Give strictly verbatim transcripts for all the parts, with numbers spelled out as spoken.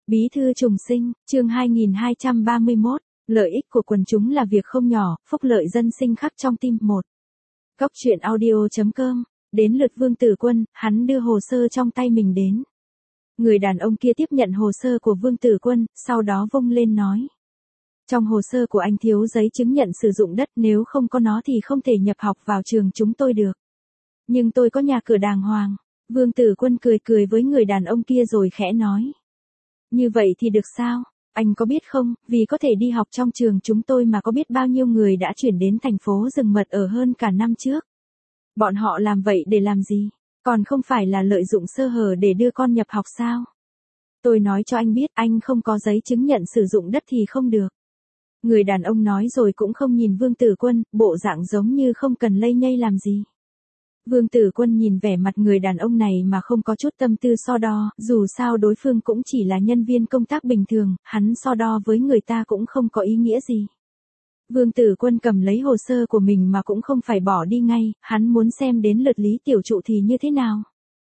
Bí thư trùng sinh, chương hai nghìn hai trăm ba mươi mốt, lợi ích của quần chúng là việc không nhỏ, phúc lợi dân sinh khắc trong tim. Một. Góc truyện audio chấm com, đến lượt Vương Tử Quân, hắn đưa hồ sơ trong tay mình đến. Người đàn ông kia tiếp nhận hồ sơ của Vương Tử Quân, sau đó vung lên nói. Trong hồ sơ của anh thiếu giấy chứng nhận sử dụng đất, nếu không có nó thì không thể nhập học vào trường chúng tôi được. Nhưng tôi có nhà cửa đàng hoàng. Vương Tử Quân cười cười với người đàn ông kia rồi khẽ nói. Như vậy thì được sao? Anh có biết không, vì có thể đi học trong trường chúng tôi mà có biết bao nhiêu người đã chuyển đến thành phố rừng mật ở hơn cả năm trước. Bọn họ làm vậy để làm gì? Còn không phải là lợi dụng sơ hở để đưa con nhập học sao? Tôi nói cho anh biết, anh không có giấy chứng nhận sử dụng đất thì không được. Người đàn ông nói rồi cũng không nhìn Vương Tử Quân, bộ dạng giống như không cần lây nhây làm gì. Vương Tử Quân nhìn vẻ mặt người đàn ông này mà không có chút tâm tư so đo, dù sao đối phương cũng chỉ là nhân viên công tác bình thường, hắn so đo với người ta cũng không có ý nghĩa gì. Vương Tử Quân cầm lấy hồ sơ của mình mà cũng không phải bỏ đi ngay, hắn muốn xem đến lượt Lý Tiểu Trụ thì như thế nào.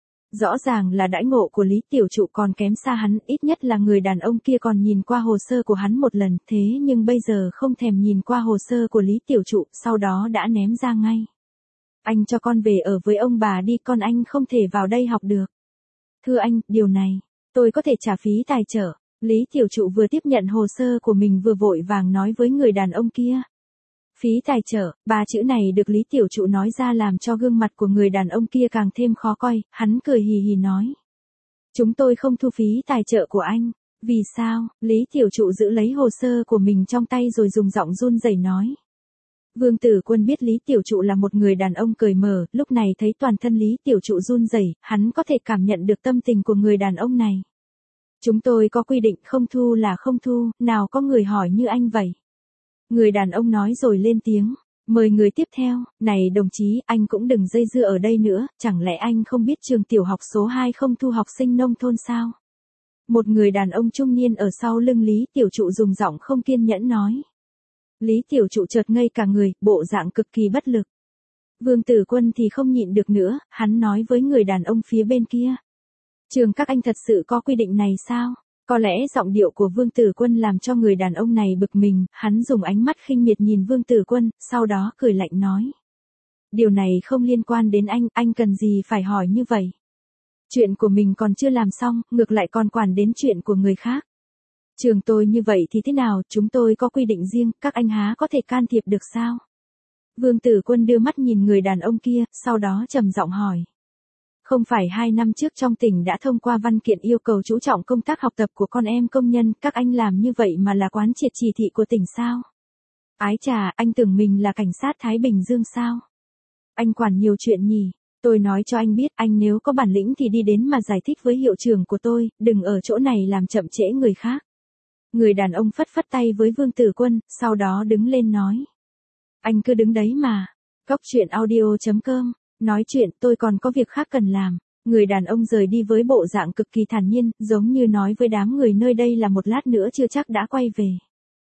Rõ ràng là đãi ngộ của Lý Tiểu Trụ còn kém xa hắn, ít nhất là người đàn ông kia còn nhìn qua hồ sơ của hắn một lần, thế nhưng bây giờ không thèm nhìn qua hồ sơ của Lý Tiểu Trụ, sau đó đã ném ra ngay. Anh cho con về ở với ông bà đi, con anh không thể vào đây học được. Thưa anh, điều này, tôi có thể trả phí tài trợ. Lý Tiểu Trụ vừa tiếp nhận hồ sơ của mình vừa vội vàng nói với người đàn ông kia. Phí tài trợ, ba chữ này được Lý Tiểu Trụ nói ra làm cho gương mặt của người đàn ông kia càng thêm khó coi, hắn cười hì hì nói. Chúng tôi không thu phí tài trợ của anh. Vì sao? Lý Tiểu Trụ giữ lấy hồ sơ của mình trong tay rồi dùng giọng run rẩy nói. Vương Tử Quân biết Lý Tiểu Trụ là một người đàn ông cởi mở, lúc này thấy toàn thân Lý Tiểu Trụ run rẩy, hắn có thể cảm nhận được tâm tình của người đàn ông này. Chúng tôi có quy định không thu là không thu, nào có người hỏi như anh vậy. Người đàn ông nói rồi lên tiếng, mời người tiếp theo, này đồng chí, anh cũng đừng dây dưa ở đây nữa, chẳng lẽ anh không biết trường tiểu học số hai không thu học sinh nông thôn sao? Một người đàn ông trung niên ở sau lưng Lý Tiểu Trụ dùng giọng không kiên nhẫn nói. Lý Tiểu Trụ chợt ngây cả người, bộ dạng cực kỳ bất lực. Vương Tử Quân thì không nhịn được nữa, hắn nói với người đàn ông phía bên kia. Trường các anh thật sự có quy định này sao? Có lẽ giọng điệu của Vương Tử Quân làm cho người đàn ông này bực mình, hắn dùng ánh mắt khinh miệt nhìn Vương Tử Quân, sau đó cười lạnh nói. Điều này không liên quan đến anh, anh cần gì phải hỏi như vậy? Chuyện của mình còn chưa làm xong, ngược lại còn quản đến chuyện của người khác. Trường tôi như vậy thì thế nào, chúng tôi có quy định riêng, các anh há có thể can thiệp được sao? Vương Tử Quân đưa mắt nhìn người đàn ông kia, sau đó trầm giọng hỏi. Không phải hai năm trước trong tỉnh đã thông qua văn kiện yêu cầu chú trọng công tác học tập của con em công nhân, các anh làm như vậy mà là quán triệt chỉ thị của tỉnh sao? Ái chà, anh tưởng mình là cảnh sát Thái Bình Dương sao? Anh quản nhiều chuyện nhỉ? Tôi nói cho anh biết, anh nếu có bản lĩnh thì đi đến mà giải thích với hiệu trưởng của tôi, đừng ở chỗ này làm chậm trễ người khác. Người đàn ông phất phất tay với Vương Tử Quân, sau đó đứng lên nói. Anh cứ đứng đấy mà. Góc truyện audio chấm com, nói chuyện tôi còn có việc khác cần làm. Người đàn ông rời đi với bộ dạng cực kỳ thản nhiên, giống như nói với đám người nơi đây là một lát nữa chưa chắc đã quay về.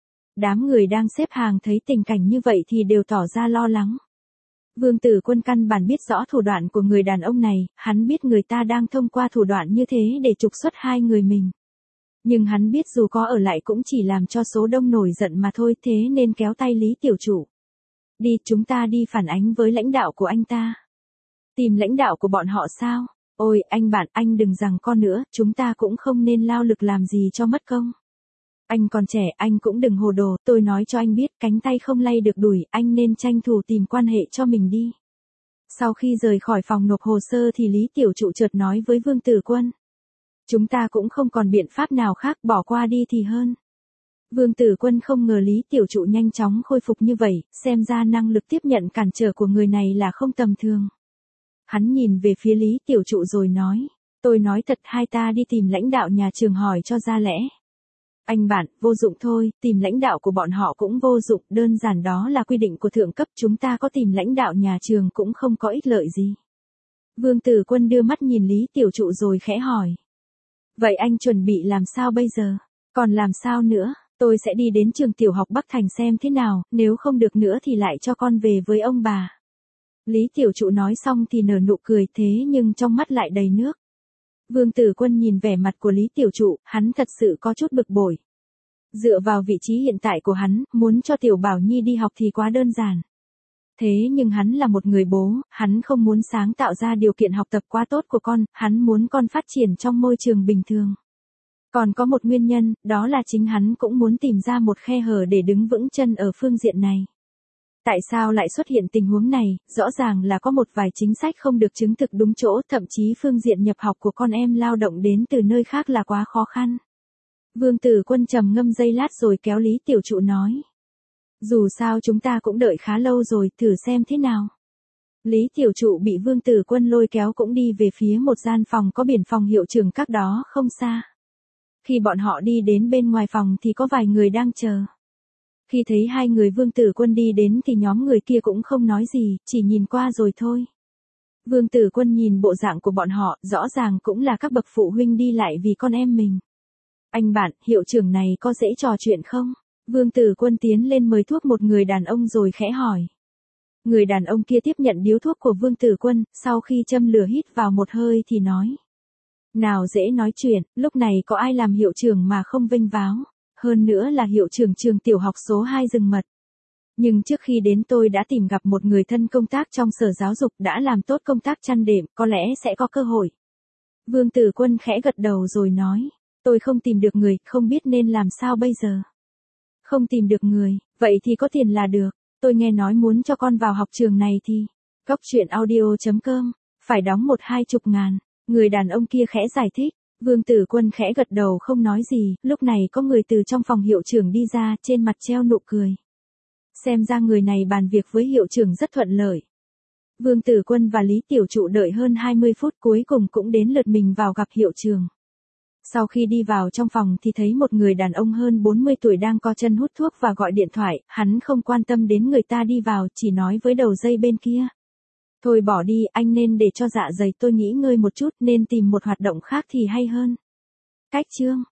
Đám người đang xếp hàng thấy tình cảnh như vậy thì đều tỏ ra lo lắng. Vương Tử Quân căn bản biết rõ thủ đoạn của người đàn ông này, hắn biết người ta đang thông qua thủ đoạn như thế để trục xuất hai người mình. Nhưng hắn biết dù có ở lại cũng chỉ làm cho số đông nổi giận mà thôi, thế nên kéo tay Lý Tiểu Trụ. Đi, chúng ta đi phản ánh với lãnh đạo của anh ta. Tìm lãnh đạo của bọn họ sao? Ôi, anh bạn, anh đừng giằng co nữa, chúng ta cũng không nên lao lực làm gì cho mất công. Anh còn trẻ, anh cũng đừng hồ đồ, tôi nói cho anh biết, cánh tay không lay được đùi, anh nên tranh thủ tìm quan hệ cho mình đi. Sau khi rời khỏi phòng nộp hồ sơ thì Lý Tiểu Trụ chợt nói với Vương Tử Quân. Chúng ta cũng không còn biện pháp nào khác, bỏ qua đi thì hơn. Vương Tử Quân không ngờ Lý Tiểu Trụ nhanh chóng khôi phục như vậy, xem ra năng lực tiếp nhận cản trở của người này là không tầm thường. Hắn nhìn về phía Lý Tiểu Trụ rồi nói, tôi nói thật, hai ta đi tìm lãnh đạo nhà trường hỏi cho ra lẽ. Anh bạn, vô dụng thôi, tìm lãnh đạo của bọn họ cũng vô dụng, đơn giản đó là quy định của thượng cấp, chúng ta có tìm lãnh đạo nhà trường cũng không có ích lợi gì. Vương Tử Quân đưa mắt nhìn Lý Tiểu Trụ rồi khẽ hỏi. Vậy anh chuẩn bị làm sao bây giờ? Còn làm sao nữa? Tôi sẽ đi đến trường tiểu học Bắc Thành xem thế nào, nếu không được nữa thì lại cho con về với ông bà. Lý Tiểu Trụ nói xong thì nở nụ cười, thế nhưng trong mắt lại đầy nước. Vương Tử Quân nhìn vẻ mặt của Lý Tiểu Trụ, hắn thật sự có chút bực bội. Dựa vào vị trí hiện tại của hắn, muốn cho Tiểu Bảo Nhi đi học thì quá đơn giản. Thế nhưng hắn là một người bố, hắn không muốn sáng tạo ra điều kiện học tập quá tốt của con, hắn muốn con phát triển trong môi trường bình thường. Còn có một nguyên nhân, đó là chính hắn cũng muốn tìm ra một khe hở để đứng vững chân ở phương diện này. Tại sao lại xuất hiện tình huống này, rõ ràng là có một vài chính sách không được chứng thực đúng chỗ, thậm chí phương diện nhập học của con em lao động đến từ nơi khác là quá khó khăn. Vương Tử Quân trầm ngâm giây lát rồi kéo Lý Tiểu Trụ nói. Dù sao chúng ta cũng đợi khá lâu rồi, thử xem thế nào. Lý Tiểu Trụ bị Vương Tử Quân lôi kéo cũng đi về phía một gian phòng có biển phòng hiệu trưởng các đó không xa. Khi bọn họ đi đến bên ngoài phòng thì có vài người đang chờ. Khi thấy hai người Vương Tử Quân đi đến thì nhóm người kia cũng không nói gì, chỉ nhìn qua rồi thôi. Vương Tử Quân nhìn bộ dạng của bọn họ, rõ ràng cũng là các bậc phụ huynh đi lại vì con em mình. Anh bạn, hiệu trưởng này có dễ trò chuyện không? Vương Tử Quân tiến lên mời thuốc một người đàn ông rồi khẽ hỏi. Người đàn ông kia tiếp nhận điếu thuốc của Vương Tử Quân, sau khi châm lửa hít vào một hơi thì nói. Nào dễ nói chuyện, lúc này có ai làm hiệu trưởng mà không vênh váo, hơn nữa là hiệu trưởng trường tiểu học số hai Rừng Mật. Nhưng trước khi đến tôi đã tìm gặp một người thân công tác trong sở giáo dục đã làm tốt công tác chăn đệm, có lẽ sẽ có cơ hội. Vương Tử Quân khẽ gật đầu rồi nói, tôi không tìm được người, không biết nên làm sao bây giờ. Không tìm được người, vậy thì có tiền là được, tôi nghe nói muốn cho con vào học trường này thì, góc truyện audio chấm com, phải đóng một hai chục ngàn, người đàn ông kia khẽ giải thích. Vương Tử Quân khẽ gật đầu không nói gì, lúc này có người từ trong phòng hiệu trưởng đi ra, trên mặt treo nụ cười. Xem ra người này bàn việc với hiệu trưởng rất thuận lợi. Vương Tử Quân và Lý Tiểu Trụ đợi hơn hai mươi phút cuối cùng cũng đến lượt mình vào gặp hiệu trưởng. Sau khi đi vào trong phòng thì thấy một người đàn ông hơn bốn mươi tuổi đang co chân hút thuốc và gọi điện thoại, hắn không quan tâm đến người ta đi vào, chỉ nói với đầu dây bên kia. Thôi bỏ đi, anh nên để cho dạ dày tôi nghỉ ngơi một chút, nên tìm một hoạt động khác thì hay hơn. Cách chương